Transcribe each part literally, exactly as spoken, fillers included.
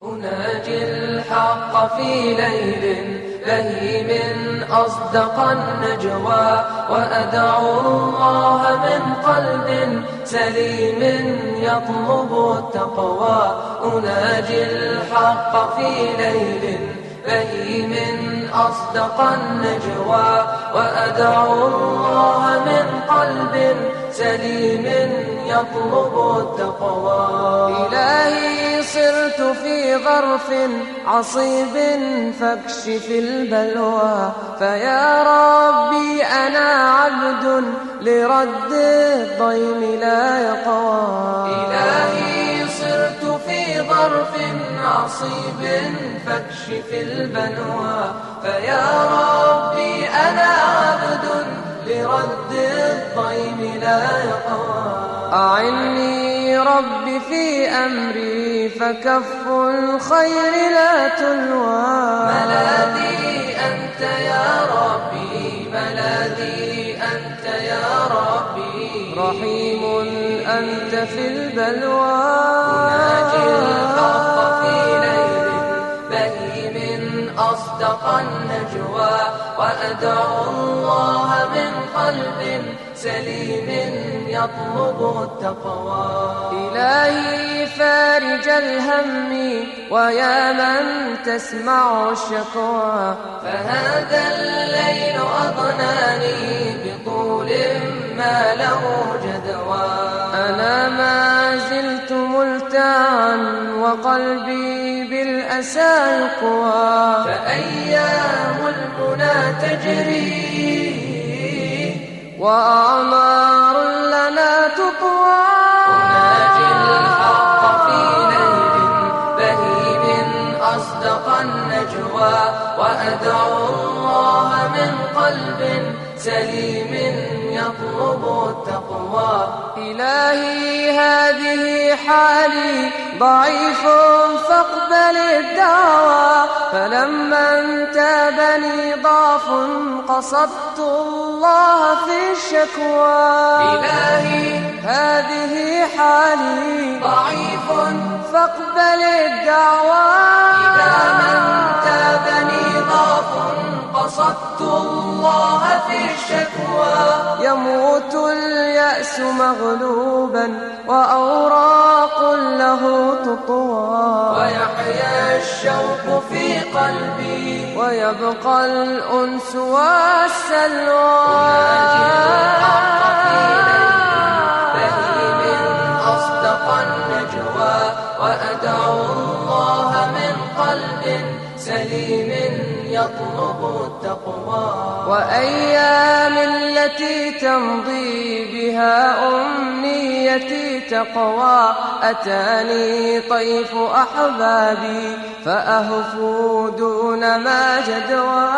أناجي الحق في ليل بهيم أصدق النجوى، وأدعو الله من قلب سليم يطلب التقوى. أناجي الحق في ليل بهيم أصدق النجوى، وأدعو الله من قلب سليم يطلب التقوى. إلهي صرت في ظرف عصيب فاكشف البلوى، فيا ربي أنا عبد لرد الضيم لا يقوى. إلهي صرت في ظرف عصيب فاكشف البلوى، فيا ربي أنا عبد لرد الضيم لا يقوى. أعني ربي في أمري فكف الخير لا تلوى. ملاذي أنت يا ربي، ملاذي أنت يا ربي، رحيم أنت في البلوى. أناجي الحق في ليل بهيم أصدق النجوى، وأدعو الله من قلب سليم يطلب التقوى. إلهي فارج الهم ويا من تسمع الشكوى، فهذا الليل أضناني بطول ما له جدوى. أنا ما زلت ملتعا وقلبي بالأسى يقوى، فأيام المنى تجري وأعمار لنا تطوى. أناجي الحق في ليل بهيم أصدق النجوى، وأدعو الله من قلب سليم يطلب التقوى. إلهي هذه حالي ضعيف فاقبل الدعوى، فلما انتابني ضعف قصدت الله في الشكوى. إلهي هذه حالي ضعيف فاقبل الدعوى، إذا من انتابني ضعف قصدت الله في الشكوى. يموت اليأس مغلوبا وأوراق له تطوى، ويحيا الشوق في قلبي ويبقى الأنس والسلوى. أناجي الحق في ليل بهيم أصدق النجوى، وأدعو الله من قلب سليم يطلب التقوى. وأيام التي تمضي بها أمنيتي تقوى، أتاني طيف أحبابي فأهفوا دون ما جدوى.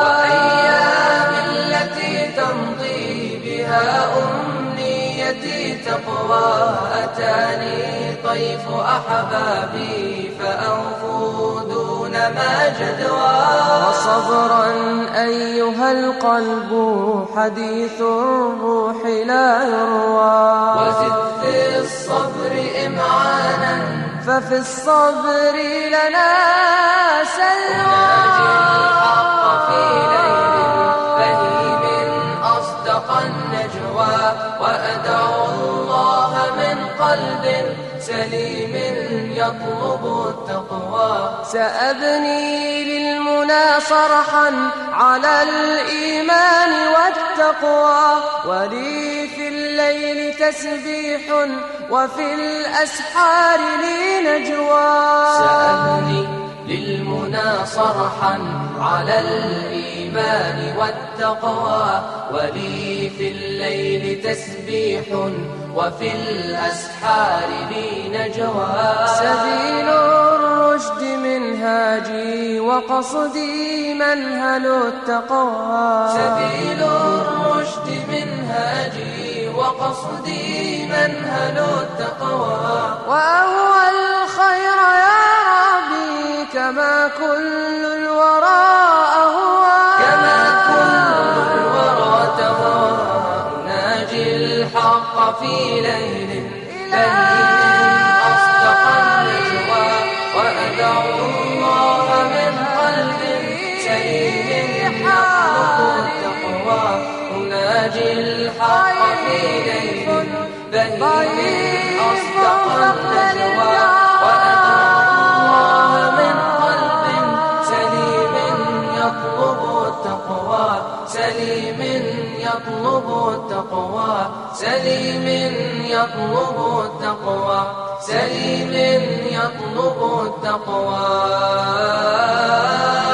وأيام التي تمضي بها أمنيتي تقوى، أتاني طيف أحبابي فأهفوا دون ما جدوى. وصبرا أيها القلب حديث الروح لا يروى، وزد في الصبر إمعانا ففي الصبر لنا سلوى. أناجي الحق في ليل بهيم أصدق النجوى، وأدعو الله من قلب سليم يطلب التقوى. سأبني للمنى صرحا على الإيمان والتقوى، ولي في الليل تسبيح وفي الأسحار لي نجوى. سأبني للمنى صرحا على الإيمان والتقوى، ولي في الليل تسبيح وفي الأسحار لي نجوى. سبيل الرشد منهاجي وقصدي منهل التقوى، سبيل الرشد منهاجي وقصدي منهل التقوى. وأهوى الخير يا ربي كما كل الورى أهوى، كما كل الورى تهوى. أناجي الحق في ليل بهيم أصدق النجوى، وأدعو ناجي الحق في ليل بهيم أصدق النجوى وأدعو الله من قلب سليم يطلب التقوى سليم يطلب التقوى سليم يطلب التقوى سليم يطلب التقوى